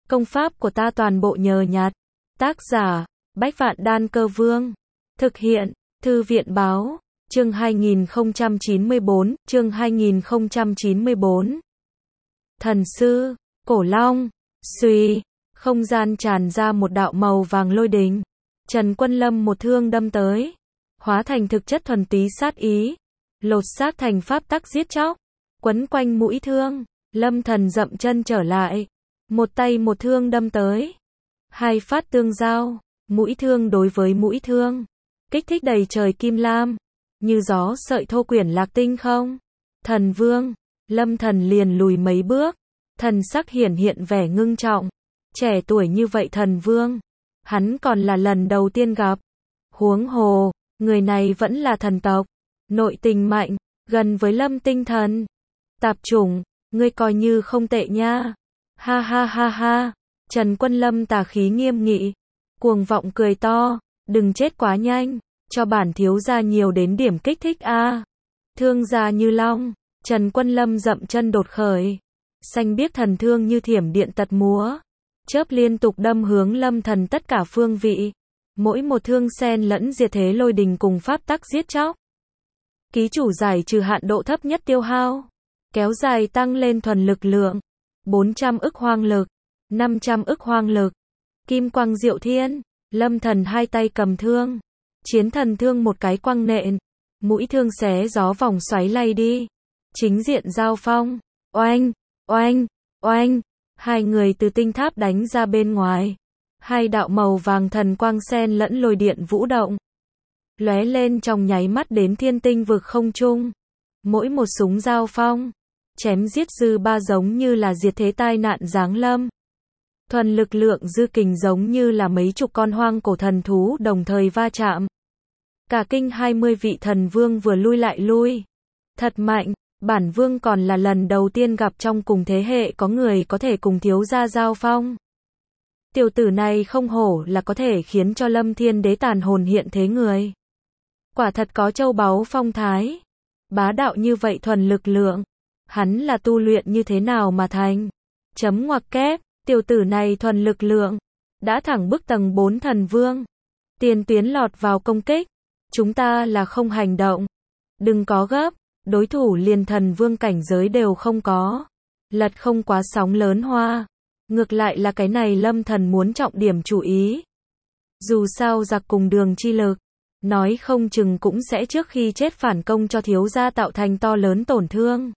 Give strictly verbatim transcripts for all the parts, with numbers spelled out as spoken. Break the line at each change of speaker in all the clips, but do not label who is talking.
Công pháp của ta toàn bộ nhờ nhặt. Tác giả, Bách Vạn Đan Cơ Vương. Thực hiện, Thư viện Báo. Chương hai nghìn không trăm chín mươi bốn, chương hai nghìn không trăm chín mươi bốn. Thần sư, Cổ Long, xuy, không gian tràn ra một đạo màu vàng lôi đình. Trần Quân Lâm một thương đâm tới, hóa thành thực chất thuần túy sát ý, lột xác thành pháp tắc giết chóc, quấn quanh mũi thương. Lâm Thần dậm chân trở lại, một tay một thương đâm tới, hai phát tương giao, mũi thương đối với mũi thương, kích thích đầy trời kim lam, như gió sợi thô quyển lạc tinh không. Thần Vương, Lâm Thần liền lùi mấy bước, thần sắc hiển hiện vẻ ngưng trọng. Trẻ tuổi như vậy Thần Vương, hắn còn là lần đầu tiên gặp. Huống hồ, người này vẫn là thần tộc, nội tình mạnh, gần với Lâm Tinh Thần. Tạp chủng, ngươi coi như không tệ nha. Ha ha ha ha. Trần Quân Lâm tà khí nghiêm nghị, cuồng vọng cười to, đừng chết quá nhanh, cho bản thiếu gia nhiều đến điểm kích thích a. À. Thương gia như long, Trần Quân Lâm dậm chân đột khởi, xanh biếc thần thương như thiểm điện tật múa, chớp liên tục đâm hướng Lâm Thần tất cả phương vị, mỗi một thương xen lẫn diệt thế lôi đình cùng pháp tắc giết chóc. Ký chủ giải trừ hạn độ thấp nhất tiêu hao, kéo dài tăng lên thuần lực lượng, bốn trăm ức hoang lực, năm trăm ức hoang lực. Kim quang diệu thiên, Lâm Thần hai tay cầm thương, chiến thần thương một cái quăng nện, mũi thương xé gió vòng xoáy lay đi, chính diện giao phong, oanh, oanh, oanh, hai người từ tinh tháp đánh ra bên ngoài, hai đạo màu vàng thần quang xen lẫn lôi điện vũ động, lóe lên trong nháy mắt đến thiên tinh vực không trung. Mỗi một súng giao phong, chém giết dư ba giống như là diệt thế tai nạn giáng lâm. Thuần lực lượng dư kình giống như là mấy chục con hoang cổ thần thú đồng thời va chạm. Cả kinh hai mươi vị thần vương vừa lui lại lui. Thật mạnh, bản vương còn là lần đầu tiên gặp trong cùng thế hệ có người có thể cùng thiếu gia giao phong. Tiểu tử này không hổ là có thể khiến cho Lâm Thiên Đế tàn hồn hiện thế người. Quả thật có châu báu phong thái. Bá đạo như vậy thuần lực lượng, hắn là tu luyện như thế nào mà thành? Chấm ngoặc kép, tiểu tử này thuần lực lượng, đã thẳng bức tầng bốn thần vương. Tiền tuyến lọt vào công kích, chúng ta là không hành động. Đừng có gấp, đối thủ liền thần vương cảnh giới đều không có. Lật không quá sóng lớn hoa. Ngược lại là cái này Lâm Thần muốn trọng điểm chú ý. Dù sao giặc cùng đường chi lực, nói không chừng cũng sẽ trước khi chết phản công cho thiếu gia tạo thành to lớn tổn thương.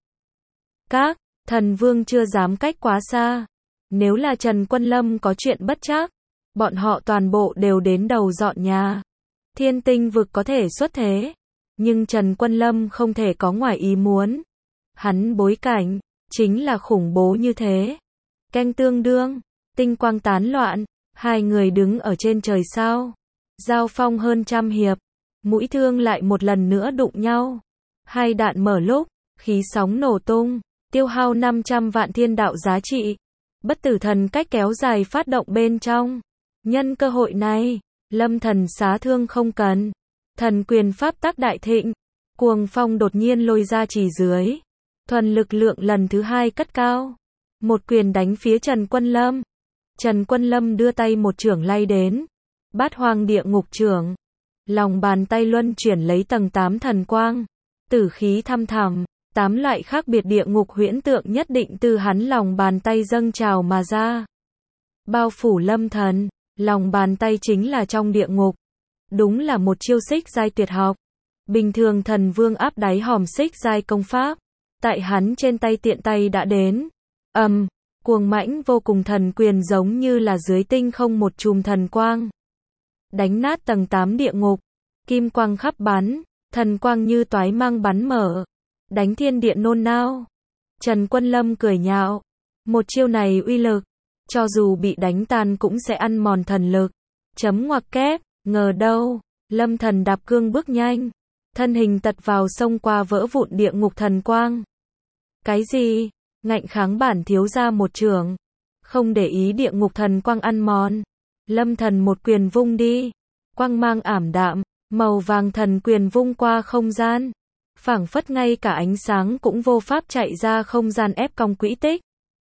Các thần vương chưa dám cách quá xa. Nếu là Trần Quân Lâm có chuyện bất trắc, bọn họ toàn bộ đều đến đầu dọn nhà. Thiên tinh vực có thể xuất thế, nhưng Trần Quân Lâm không thể có ngoài ý muốn. Hắn bối cảnh chính là khủng bố như thế. Canh tương đương, tinh quang tán loạn, hai người đứng ở trên trời sao. Giao phong hơn trăm hiệp, mũi thương lại một lần nữa đụng nhau. Hai đạn mở lúc, khí sóng nổ tung, tiêu hao năm trăm vạn thiên đạo giá trị. Bất tử thần cách kéo dài phát động bên trong. Nhân cơ hội này, Lâm Thần xá thương không cần. Thần quyền pháp tắc đại thịnh, cuồng phong đột nhiên lôi ra chỉ dưới. Thuần lực lượng lần thứ hai cất cao. Một quyền đánh phía Trần Quân Lâm. Trần Quân Lâm đưa tay một chưởng lay đến. Bát hoang địa ngục chưởng. Lòng bàn tay luân chuyển lấy tầng tám thần quang. Tử khí thăm thẳm. Tám loại khác biệt địa ngục huyễn tượng nhất định từ hắn lòng bàn tay dâng trào mà ra. Bao phủ Lâm Thần, lòng bàn tay chính là trong địa ngục. Đúng là một chiêu xích giai tuyệt học. Bình thường thần vương áp đáy hòm xích giai công pháp, tại hắn trên tay tiện tay đã đến. Ầm, um, cuồng mãnh vô cùng thần quyền giống như là dưới tinh không một chùm thần quang. Đánh nát tầng tám địa ngục, kim quang khắp bắn, thần quang như toái mang bắn mở. Đánh thiên địa nôn nao. Trần Quân Lâm cười nhạo. Một chiêu này uy lực, cho dù bị đánh tan cũng sẽ ăn mòn thần lực. Chấm ngoặc kép, ngờ đâu, Lâm Thần đạp cương bước nhanh. Thân hình tật vào sông qua vỡ vụn địa ngục thần quang. Cái gì? Ngạnh kháng bản thiếu gia một chưởng. Không để ý địa ngục thần quang ăn mòn. Lâm Thần một quyền vung đi. Quang mang ảm đạm, màu vàng thần quyền vung qua không gian. Phảng phất ngay cả ánh sáng cũng vô pháp chạy ra không gian ép cong quỹ tích.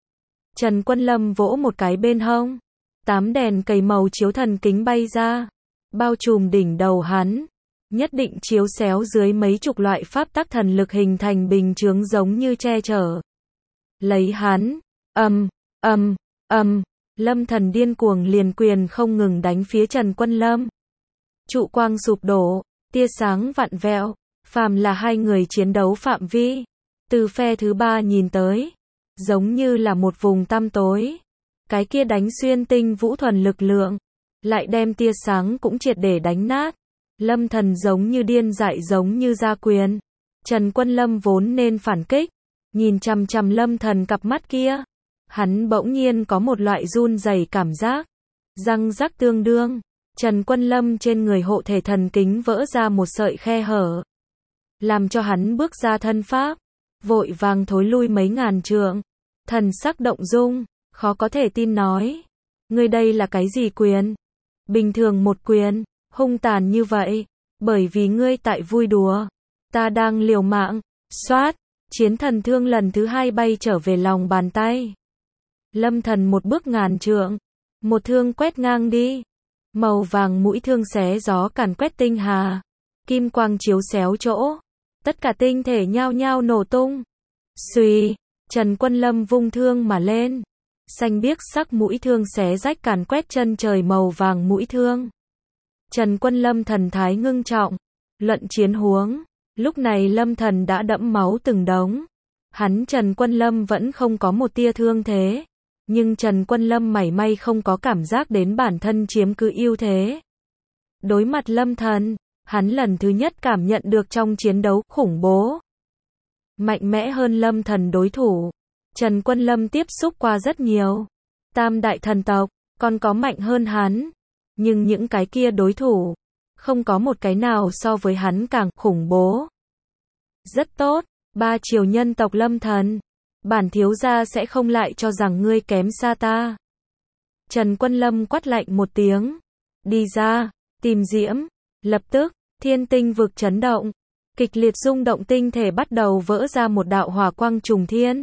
Trần Quân Lâm vỗ một cái bên hông. Tám đèn cầy màu chiếu thần kính bay ra, bao trùm đỉnh đầu hắn. Nhất định chiếu xéo dưới mấy chục loại pháp tắc thần lực hình thành bình chướng giống như che chở lấy hắn. Ầm, ầm, ầm, Lâm Thần điên cuồng liền quyền không ngừng đánh phía Trần Quân Lâm. Trụ quang sụp đổ, tia sáng vặn vẹo, phàm là hai người chiến đấu phạm vi, từ phe thứ ba nhìn tới, giống như là một vùng tăm tối. Cái kia đánh xuyên tinh vũ thuần lực lượng, lại đem tia sáng cũng triệt để đánh nát. Lâm Thần giống như điên dại giống như ra quyền. Trần Quân Lâm vốn nên phản kích, nhìn chằm chằm Lâm Thần cặp mắt kia, hắn bỗng nhiên có một loại run rẩy cảm giác. Răng rắc tương đương, Trần Quân Lâm trên người hộ thể thần kính vỡ ra một sợi khe hở, làm cho hắn bước ra thân pháp, vội vàng thối lui mấy ngàn trượng, thần sắc động dung, khó có thể tin nói: "Ngươi đây là cái gì quyền? Bình thường một quyền, hung tàn như vậy, bởi vì ngươi tại vui đùa, ta đang liều mạng." Xoát, chiến thần thương lần thứ hai bay trở về lòng bàn tay. Lâm Thần một bước ngàn trượng, một thương quét ngang đi. Màu vàng mũi thương xé gió càn quét tinh hà, kim quang chiếu xéo chỗ, tất cả tinh thể nhao nhao nổ tung. Xuy, Trần Quân Lâm vung thương mà lên, xanh biếc sắc mũi thương xé rách càn quét chân trời màu vàng mũi thương. Trần Quân Lâm thần thái ngưng trọng, luận chiến huống, lúc này Lâm Thần đã đẫm máu từng đống. Hắn Trần Quân Lâm vẫn không có một tia thương thế, nhưng Trần Quân Lâm mảy may không có cảm giác đến bản thân chiếm cứ ưu thế. Đối mặt Lâm Thần, hắn lần thứ nhất cảm nhận được trong chiến đấu khủng bố. Mạnh mẽ hơn Lâm Thần đối thủ, Trần Quân Lâm tiếp xúc qua rất nhiều tam đại thần tộc, còn có mạnh hơn hắn. Nhưng những cái kia đối thủ, không có một cái nào so với hắn càng khủng bố. Rất tốt, ba triều nhân tộc Lâm Thần, bản thiếu gia sẽ không lại cho rằng ngươi kém xa ta. Trần Quân Lâm quát lạnh một tiếng, đi ra, tìm diễm. Lập tức, thiên tinh vực chấn động, kịch liệt rung động, tinh thể bắt đầu vỡ ra một đạo hỏa quang trùng thiên.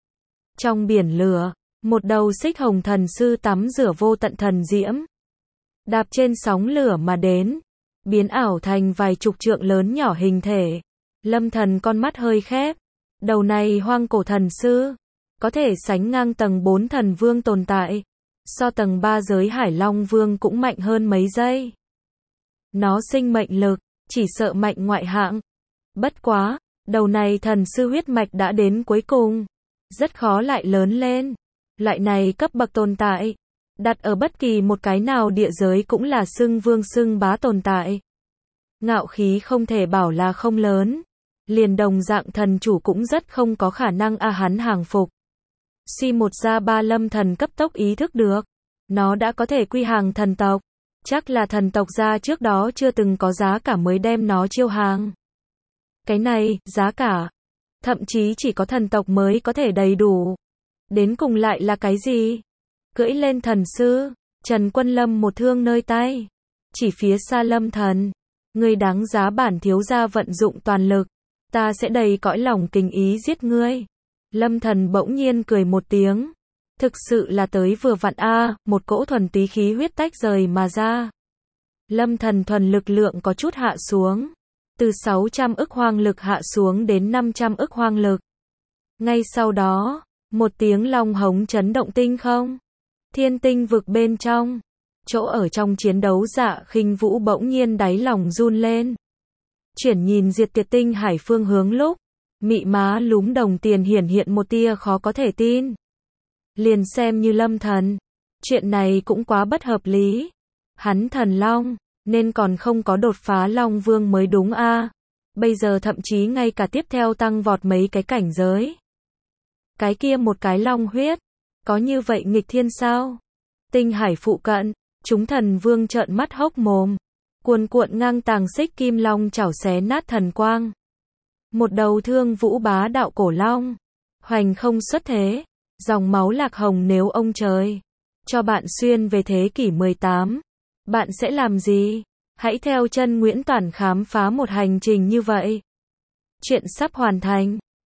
Trong biển lửa, một đầu xích hồng thần sư tắm rửa vô tận thần diễm, đạp trên sóng lửa mà đến, biến ảo thành vài chục trượng lớn nhỏ hình thể. Lâm Thần con mắt hơi khép, đầu này hoang cổ thần sư, có thể sánh ngang tầng bốn thần vương tồn tại, so tầng ba giới Hải Long Vương cũng mạnh hơn mấy giây. Nó sinh mệnh lực, chỉ sợ mạnh ngoại hạng. Bất quá, đầu này thần sư huyết mạch đã đến cuối cùng, rất khó lại lớn lên. Loại này cấp bậc tồn tại, đặt ở bất kỳ một cái nào địa giới cũng là xưng vương xưng bá tồn tại. Ngạo khí không thể bảo là không lớn, liền đồng dạng thần chủ cũng rất không có khả năng a hắn hàng phục. Suy một ra ba Lâm Thần cấp tốc ý thức được, nó đã có thể quy hàng thần tộc, chắc là thần tộc gia trước đó chưa từng có giá cả mới đem nó chiêu hàng. Cái này, giá cả, thậm chí chỉ có thần tộc mới có thể đầy đủ. Đến cùng lại là cái gì? Cưỡi lên thần sư, Trần Quân Lâm một thương nơi tay, chỉ phía xa Lâm Thần, ngươi đáng giá bản thiếu gia vận dụng toàn lực, ta sẽ đầy cõi lòng kinh ý giết ngươi. Lâm Thần bỗng nhiên cười một tiếng, thực sự là tới vừa vặn a, một cỗ thuần túy khí huyết tách rời mà ra. Lâm Thần thuần lực lượng có chút hạ xuống, từ sáu trăm ức hoang lực hạ xuống đến năm trăm ức hoang lực. Ngay sau đó, một tiếng long hống chấn động tinh không. Thiên tinh vực bên trong, chỗ ở trong chiến đấu Dạ Khinh Vũ bỗng nhiên đáy lòng run lên. Chuyển nhìn diệt tiệt tinh hải phương hướng lúc, mị má lúm đồng tiền hiển hiện một tia khó có thể tin. Liền xem như Lâm Thần, chuyện này cũng quá bất hợp lý. Hắn thần long, nên còn không có đột phá Long Vương mới đúng a. Bây giờ thậm chí ngay cả tiếp theo tăng vọt mấy cái cảnh giới. Cái kia một cái long huyết, có như vậy nghịch thiên sao? Tinh hải phụ cận, chúng thần vương trợn mắt hốc mồm, cuồn cuộn ngang tàng xích kim long chảo xé nát thần quang. Một đầu thương vũ bá đạo cổ long, hoành không xuất thế, dòng máu lạc hồng. Nếu ông trời cho bạn xuyên về thế kỷ mười tám, bạn sẽ làm gì? Hãy theo chân Nguyễn Toản khám phá một hành trình như vậy. Chuyện sắp hoàn thành.